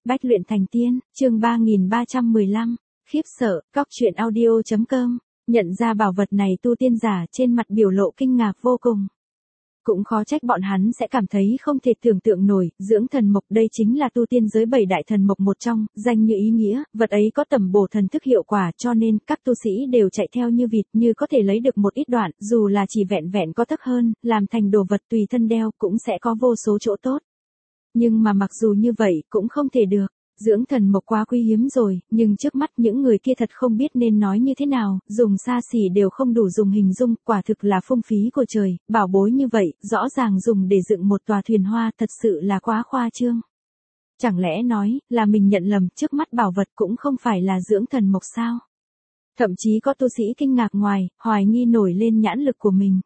Bách luyện thành tiên, chương 3315, khiếp sợ, cóc truyện audio.com, nhận ra bảo vật này tu tiên giả trên mặt biểu lộ kinh ngạc vô cùng. Cũng khó trách bọn hắn sẽ cảm thấy không thể tưởng tượng nổi, dưỡng thần mộc đây chính là tu tiên giới 7 đại thần mộc một trong, danh như ý nghĩa, vật ấy có tầm bổ thần thức hiệu quả cho nên các tu sĩ đều chạy theo như vịt như có thể lấy được một ít đoạn, dù là chỉ vẹn vẹn có thức hơn, làm thành đồ vật tùy thân đeo cũng sẽ có vô số chỗ tốt. Nhưng mà mặc dù như vậy cũng không thể được. Dưỡng thần mộc quá quý hiếm rồi, nhưng trước mắt những người kia thật không biết nên nói như thế nào, dùng xa xỉ đều không đủ dùng hình dung, quả thực là phung phí của trời, bảo bối như vậy, rõ ràng dùng để dựng một tòa thuyền hoa thật sự là quá khoa trương. Chẳng lẽ nói, là mình nhận lầm, trước mắt bảo vật cũng không phải là dưỡng thần mộc sao? Thậm chí có tu sĩ kinh ngạc ngoài, hoài nghi nổi lên nhãn lực của mình.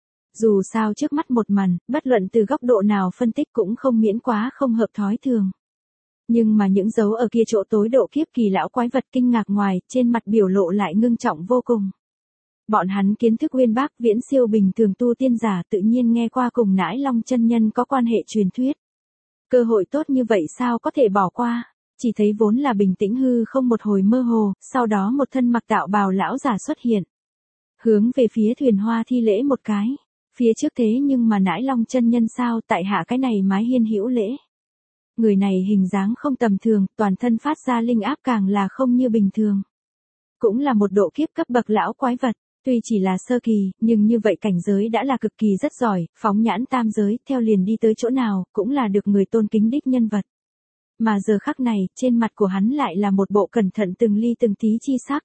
Dù sao trước mắt một màn, bất luận từ góc độ nào phân tích cũng không miễn quá không hợp thói thường. Nhưng mà những dấu ở kia chỗ tối độ kiếp kỳ lão quái vật kinh ngạc ngoài, trên mặt biểu lộ lại ngưng trọng vô cùng. Bọn hắn kiến thức uyên bác viễn siêu bình thường tu tiên giả tự nhiên nghe qua cùng Nãi Long chân nhân có quan hệ truyền thuyết. Cơ hội tốt như vậy sao có thể bỏ qua, chỉ thấy vốn là bình tĩnh hư không một hồi mơ hồ, sau đó một thân mặc đạo bào lão giả xuất hiện. Hướng về phía thuyền hoa thi lễ một cái, phía trước thế nhưng mà Nãi Long chân nhân sao tại hạ cái này mái hiên hữu lễ. Người này hình dáng không tầm thường, toàn thân phát ra linh áp càng là không như bình thường. Cũng là một độ kiếp cấp bậc lão quái vật, tuy chỉ là sơ kỳ, nhưng như vậy cảnh giới đã là cực kỳ rất giỏi, phóng nhãn tam giới, theo liền đi tới chỗ nào, cũng là được người tôn kính đích nhân vật. Mà giờ khắc này, trên mặt của hắn lại là một bộ cẩn thận từng ly từng tí chi sắc.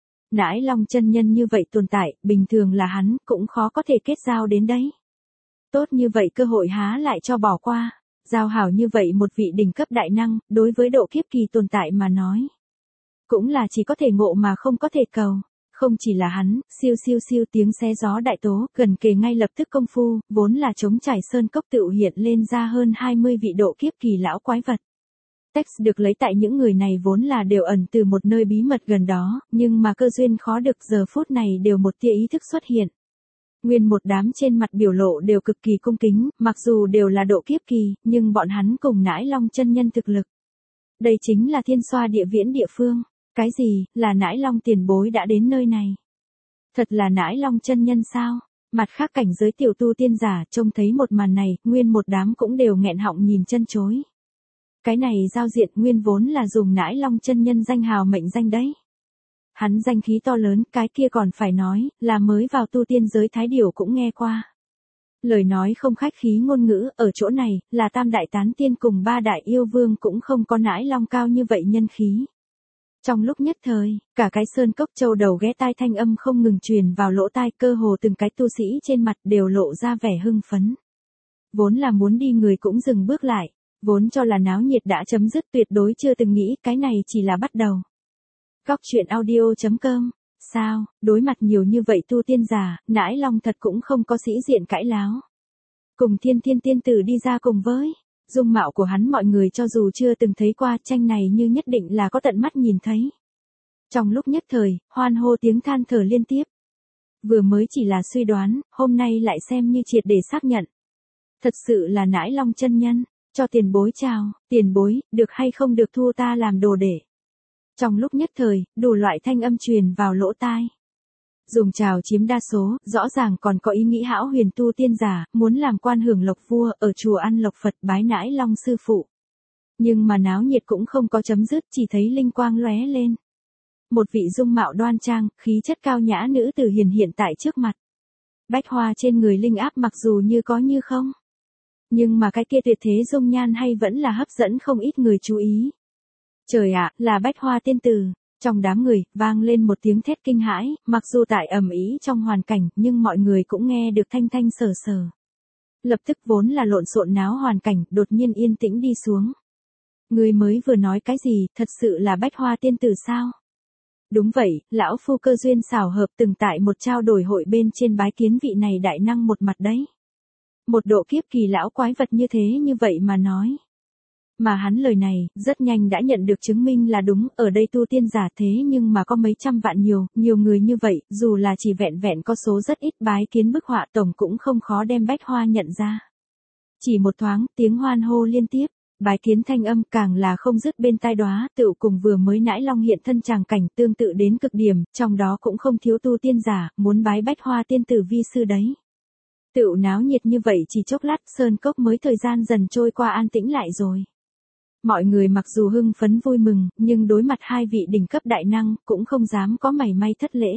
Nãi Long chân nhân như vậy tồn tại, bình thường là hắn, cũng khó có thể kết giao đến đấy. Tốt như vậy cơ hội há lại cho bỏ qua. Giao hảo như vậy một vị đỉnh cấp đại năng, đối với độ kiếp kỳ tồn tại mà nói. Cũng là chỉ có thể ngộ mà không có thể cầu. Không chỉ là hắn, siêu siêu siêu tiếng xé gió đại tố, gần kề ngay lập tức công phu, vốn là trống trải sơn cốc tự hiện lên ra hơn 20 vị độ kiếp kỳ lão quái vật. Text được lấy tại những người này vốn là đều ẩn từ một nơi bí mật gần đó, nhưng mà cơ duyên khó được giờ phút này đều một tia ý thức xuất hiện. Nguyên một đám trên mặt biểu lộ đều cực kỳ cung kính, mặc dù đều là độ kiếp kỳ, nhưng bọn hắn cùng Nãi Long chân nhân thực lực. Đây chính là thiên xoa địa viễn địa phương. Cái gì, là Nãi Long tiền bối đã đến nơi này? Thật là Nãi Long chân nhân sao? Mặt khác cảnh giới tiểu tu tiên giả trông thấy một màn này, nguyên một đám cũng đều nghẹn họng nhìn chân chối. Cái này giao diện nguyên vốn là dùng Nãi Long chân nhân danh hào mệnh danh đấy. Hắn danh khí to lớn, cái kia còn phải nói, là mới vào tu tiên giới thái điểu cũng nghe qua. Lời nói không khách khí ngôn ngữ, ở chỗ này, là tam đại tán tiên cùng ba đại yêu vương cũng không có Nãi Long cao như vậy nhân khí. Trong lúc nhất thời, cả cái sơn cốc châu đầu ghé tai thanh âm không ngừng truyền vào lỗ tai, cơ hồ từng cái tu sĩ trên mặt đều lộ ra vẻ hưng phấn. Vốn là muốn đi người cũng dừng bước lại, vốn cho là náo nhiệt đã chấm dứt tuyệt đối chưa từng nghĩ cái này chỉ là bắt đầu. Cóc truyện audio.com, sao, đối mặt nhiều như vậy tu tiên giả, Nãi Long thật cũng không có sĩ diện cãi láo. Cùng thiên thiên tiên tử đi ra cùng với, dung mạo của hắn mọi người cho dù chưa từng thấy qua tranh này như nhất định là có tận mắt nhìn thấy. Trong lúc nhất thời, hoan hô tiếng than thở liên tiếp. Vừa mới chỉ là suy đoán, hôm nay lại xem như triệt để xác nhận. Thật sự là Nãi Long chân nhân, cho tiền bối chào, tiền bối, được hay không được thu ta làm đồ để. Trong lúc nhất thời, đủ loại thanh âm truyền vào lỗ tai. Dùng chào chiếm đa số, rõ ràng còn có ý nghĩ hão huyền tu tiên giả, muốn làm quan hưởng lộc vua, ở chùa ăn lộc Phật bái Nãi Long sư phụ. Nhưng mà náo nhiệt cũng không có chấm dứt, chỉ thấy linh quang lóe lên. Một vị dung mạo đoan trang, khí chất cao nhã nữ tử hiện tại trước mặt. Bách hoa trên người linh áp mặc dù như có như không. Nhưng mà cái kia tuyệt thế dung nhan hay vẫn là hấp dẫn không ít người chú ý. Trời ạ, là Bách Hoa tiên tử. Trong đám người, vang lên một tiếng thét kinh hãi, mặc dù tại ầm ĩ trong hoàn cảnh, nhưng mọi người cũng nghe được thanh thanh sờ sờ. Lập tức vốn là lộn xộn náo hoàn cảnh, đột nhiên yên tĩnh đi xuống. Người mới vừa nói cái gì, thật sự là Bách Hoa tiên tử sao? Đúng vậy, lão phu cơ duyên xảo hợp từng tại một trao đổi hội bên trên bái kiến vị này đại năng một mặt đấy. Một độ kiếp kỳ lão quái vật như thế như vậy mà nói. Mà hắn lời này, rất nhanh đã nhận được chứng minh là đúng, ở đây tu tiên giả thế nhưng mà có mấy trăm vạn nhiều người như vậy, dù là chỉ vẹn vẹn có số rất ít bái kiến bức họa tổng cũng không khó đem Bách Hoa nhận ra. Chỉ một thoáng, tiếng hoan hô liên tiếp, bái kiến thanh âm càng là không dứt bên tai đóa, tựu cùng vừa mới nãi long hiện thân tràng cảnh tương tự đến cực điểm, trong đó cũng không thiếu tu tiên giả, muốn bái Bách Hoa tiên tử vi sư đấy. Tựu náo nhiệt như vậy chỉ chốc lát sơn cốc mới thời gian dần trôi qua an tĩnh lại rồi. Mọi người mặc dù hưng phấn vui mừng, nhưng đối mặt hai vị đỉnh cấp đại năng, cũng không dám có mảy may thất lễ.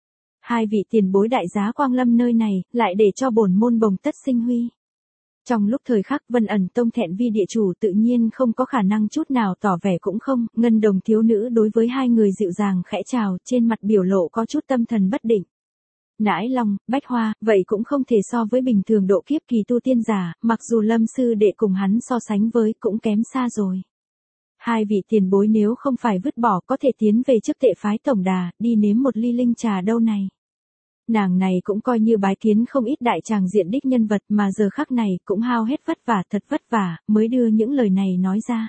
Hai vị tiền bối đại giá quang lâm nơi này, lại để cho bổn môn bồng tất sinh huy. Trong lúc thời khắc Vân Ẩn Tông thẹn vi địa chủ tự nhiên không có khả năng chút nào tỏ vẻ cũng không, ngân đồng thiếu nữ đối với hai người dịu dàng khẽ chào, trên mặt biểu lộ có chút tâm thần bất định. Nãi Long, Bách Hoa, vậy cũng không thể so với bình thường độ kiếp kỳ tu tiên giả, mặc dù Lâm sư đệ cùng hắn so sánh với cũng kém xa rồi. Hai vị tiền bối nếu không phải vứt bỏ có thể tiến về trước tệ phái tổng đà, đi nếm một ly linh trà đâu này. Nàng này cũng coi như bái kiến không ít đại tràng diện đích nhân vật mà giờ khắc này cũng hao hết vất vả thật vất vả, mới đưa những lời này nói ra.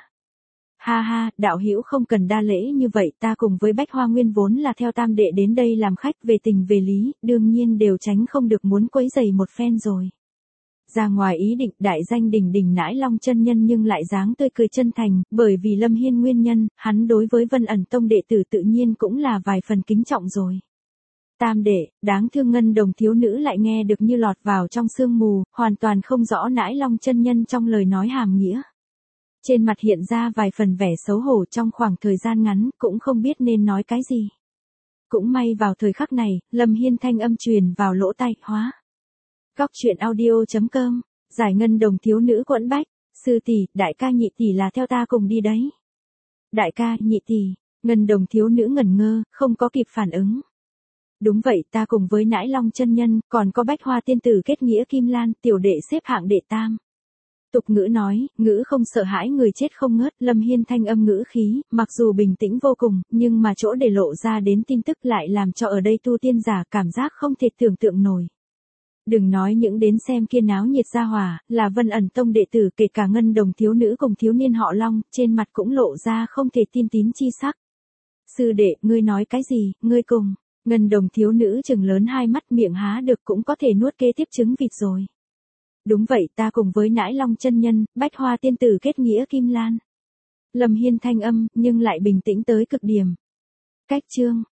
Ha ha, đạo hữu không cần đa lễ như vậy, ta cùng với Bách Hoa Nguyên vốn là theo tam đệ đến đây làm khách về tình về lý, đương nhiên đều tránh không được muốn quấy rầy một phen rồi. Ra ngoài ý định đại danh đỉnh đỉnh nãi long chân nhân nhưng lại dáng tươi cười chân thành, bởi vì Lâm Hiên nguyên nhân, hắn đối với Vân Ẩn Tông đệ tử tự nhiên cũng là vài phần kính trọng rồi. Tam đệ, đáng thương ngân đồng thiếu nữ lại nghe được như lọt vào trong sương mù, hoàn toàn không rõ nãi long chân nhân trong lời nói hàm nghĩa. Trên mặt hiện ra vài phần vẻ xấu hổ trong khoảng thời gian ngắn, cũng không biết nên nói cái gì. Cũng may vào thời khắc này, Lâm Hiên thanh âm truyền vào lỗ tai, hóa. Góc truyện audio.com, giải ngân đồng thiếu nữ quẫn bách, sư tỷ, đại ca nhị tỷ là theo ta cùng đi đấy. Đại ca, nhị tỷ, ngân đồng thiếu nữ ngẩn ngơ, không có kịp phản ứng. Đúng vậy, ta cùng với nãi long chân nhân, còn có Bách Hoa tiên tử kết nghĩa Kim Lan, tiểu đệ xếp hạng đệ tam. Tục ngữ nói, ngữ không sợ hãi người chết không ngớt, Lâm Hiên thanh âm ngữ khí, mặc dù bình tĩnh vô cùng, nhưng mà chỗ để lộ ra đến tin tức lại làm cho ở đây tu tiên giả cảm giác không thể tưởng tượng nổi. Đừng nói những đến xem kia náo nhiệt gia hỏa, là Vân Ẩn Tông đệ tử kể cả ngân đồng thiếu nữ cùng thiếu niên họ Long, trên mặt cũng lộ ra không thể tin tín chi sắc. Sư đệ, ngươi nói cái gì, ngươi cùng, ngân đồng thiếu nữ trừng lớn hai mắt miệng há được cũng có thể nuốt kế tiếp trứng vịt rồi. Đúng vậy, ta cùng với nãi long chân nhân, Bách Hoa tiên tử kết nghĩa Kim Lan. Lâm Hiên thanh âm, nhưng lại bình tĩnh tới cực điểm. Cách chương.